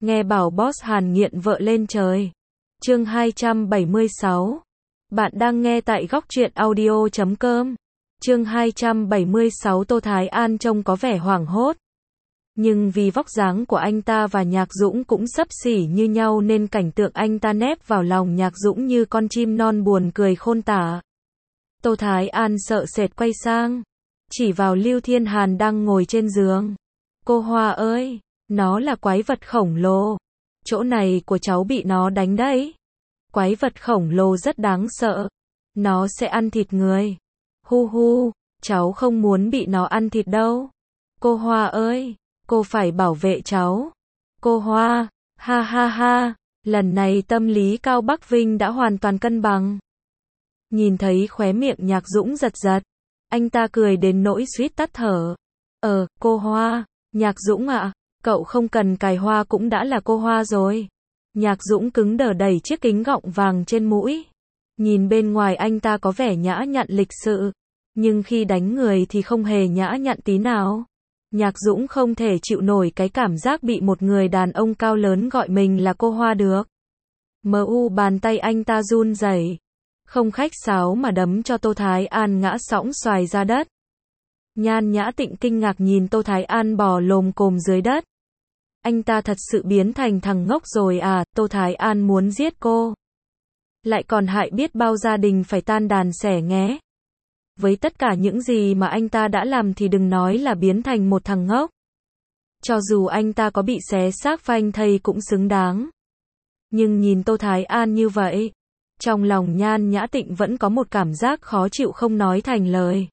Nghe bảo boss Hàn nghiện vợ lên trời. Chương 276. Bạn đang nghe tại góc truyện audio.com. Chương 276. Tô Thái An trông có vẻ hoảng hốt. Nhưng vì vóc dáng của anh ta và Nhạc Dũng cũng xấp xỉ như nhau nên cảnh tượng anh ta nép vào lòng Nhạc Dũng như con chim non buồn cười khôn tả. Tô Thái An sợ sệt quay sang, chỉ vào Lưu Thiên Hàn đang ngồi trên giường. Cô Hoa ơi, nó là quái vật khổng lồ. Chỗ này của cháu bị nó đánh đấy. Quái vật khổng lồ rất đáng sợ. Nó sẽ ăn thịt người. Hu hu, cháu không muốn bị nó ăn thịt đâu. Cô Hoa ơi, cô phải bảo vệ cháu. Cô Hoa, ha ha ha, lần này tâm lý Cao Bắc Vinh đã hoàn toàn cân bằng. Nhìn thấy khóe miệng Nhạc Dũng giật giật, anh ta cười đến nỗi suýt tắt thở. Cô Hoa, Nhạc Dũng ạ, cậu không cần cài hoa cũng đã là cô Hoa rồi. Nhạc Dũng cứng đờ đẩy chiếc kính gọng vàng trên mũi. Nhìn bên ngoài anh ta có vẻ nhã nhặn lịch sự, nhưng khi đánh người thì không hề nhã nhặn tí nào. Nhạc Dũng không thể chịu nổi cái cảm giác bị một người đàn ông cao lớn gọi mình là cô Hoa được. Bàn tay anh ta run rẩy, không khách sáo mà đấm cho Tô Thái An ngã sõng xoài ra đất. Nhan Nhã Tịnh kinh ngạc nhìn Tô Thái An bò lồm cồm dưới đất. Anh ta thật sự biến thành thằng ngốc rồi à? Tô Thái An muốn giết cô. Lại còn hại biết bao gia đình phải tan đàn xẻ nghé. Với tất cả những gì mà anh ta đã làm thì đừng nói là biến thành một thằng ngốc. Cho dù anh ta có bị xé xác phanh thây cũng xứng đáng. Nhưng nhìn Tô Thái An như vậy, trong lòng Nhan Nhã Tịnh vẫn có một cảm giác khó chịu không nói thành lời.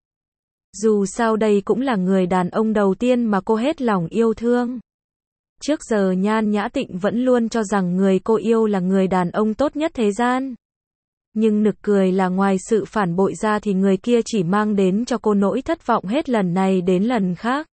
Dù sao đây cũng là người đàn ông đầu tiên mà cô hết lòng yêu thương. Trước giờ Nhan Nhã Tịnh vẫn luôn cho rằng người cô yêu là người đàn ông tốt nhất thế gian. Nhưng nực cười là ngoài sự phản bội ra thì người kia chỉ mang đến cho cô nỗi thất vọng hết lần này đến lần khác.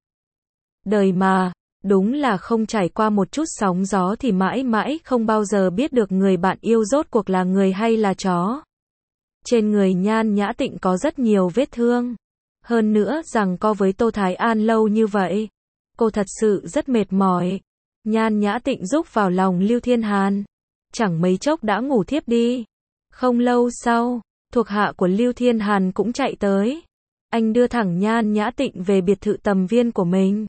Đời mà, đúng là không trải qua một chút sóng gió thì mãi mãi không bao giờ biết được người bạn yêu rốt cuộc là người hay là chó. Trên người Nhan Nhã Tịnh có rất nhiều vết thương. Hơn nữa giằng co với Tô Thái An lâu như vậy, cô thật sự rất mệt mỏi. Nhan Nhã Tịnh rúc vào lòng Lưu Thiên Hàn, chẳng mấy chốc đã ngủ thiếp đi. Không lâu sau, thuộc hạ của Lưu Thiên Hàn cũng chạy tới. Anh đưa thẳng Nhan Nhã Tịnh về biệt thự Tầm Viên của mình.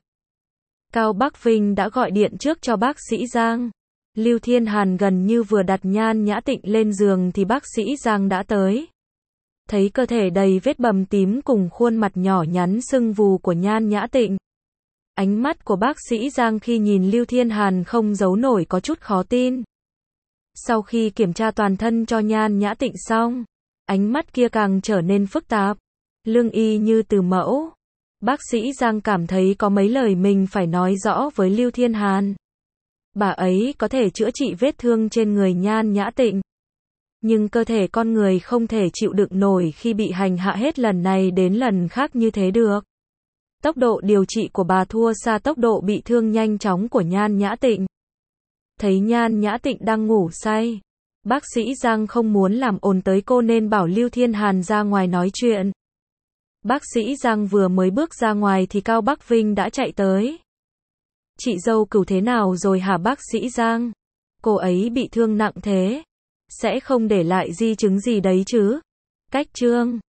Cao Bắc Vinh đã gọi điện trước cho bác sĩ Giang. Lưu Thiên Hàn gần như vừa đặt Nhan Nhã Tịnh lên giường thì bác sĩ Giang đã tới. Thấy cơ thể đầy vết bầm tím cùng khuôn mặt nhỏ nhắn sưng vù của Nhan Nhã Tịnh, ánh mắt của bác sĩ Giang khi nhìn Lưu Thiên Hàn không giấu nổi có chút khó tin. Sau khi kiểm tra toàn thân cho Nhan Nhã Tịnh xong, ánh mắt kia càng trở nên phức tạp, lương y như từ mẫu. Bác sĩ Giang cảm thấy có mấy lời mình phải nói rõ với Lưu Thiên Hàn. Bà ấy có thể chữa trị vết thương trên người Nhan Nhã Tịnh, nhưng cơ thể con người không thể chịu đựng nổi khi bị hành hạ hết lần này đến lần khác như thế được. Tốc độ điều trị của bà thua xa tốc độ bị thương nhanh chóng của Nhan Nhã Tịnh. Thấy Nhan Nhã Tịnh đang ngủ say, bác sĩ Giang không muốn làm ồn tới cô nên bảo Lưu Thiên Hàn ra ngoài nói chuyện. Bác sĩ Giang vừa mới bước ra ngoài thì Cao Bắc Vinh đã chạy tới. Chị dâu Cửu thế nào rồi hả bác sĩ Giang? Cô ấy bị thương nặng thế, sẽ không để lại di chứng gì đấy chứ? Cách chương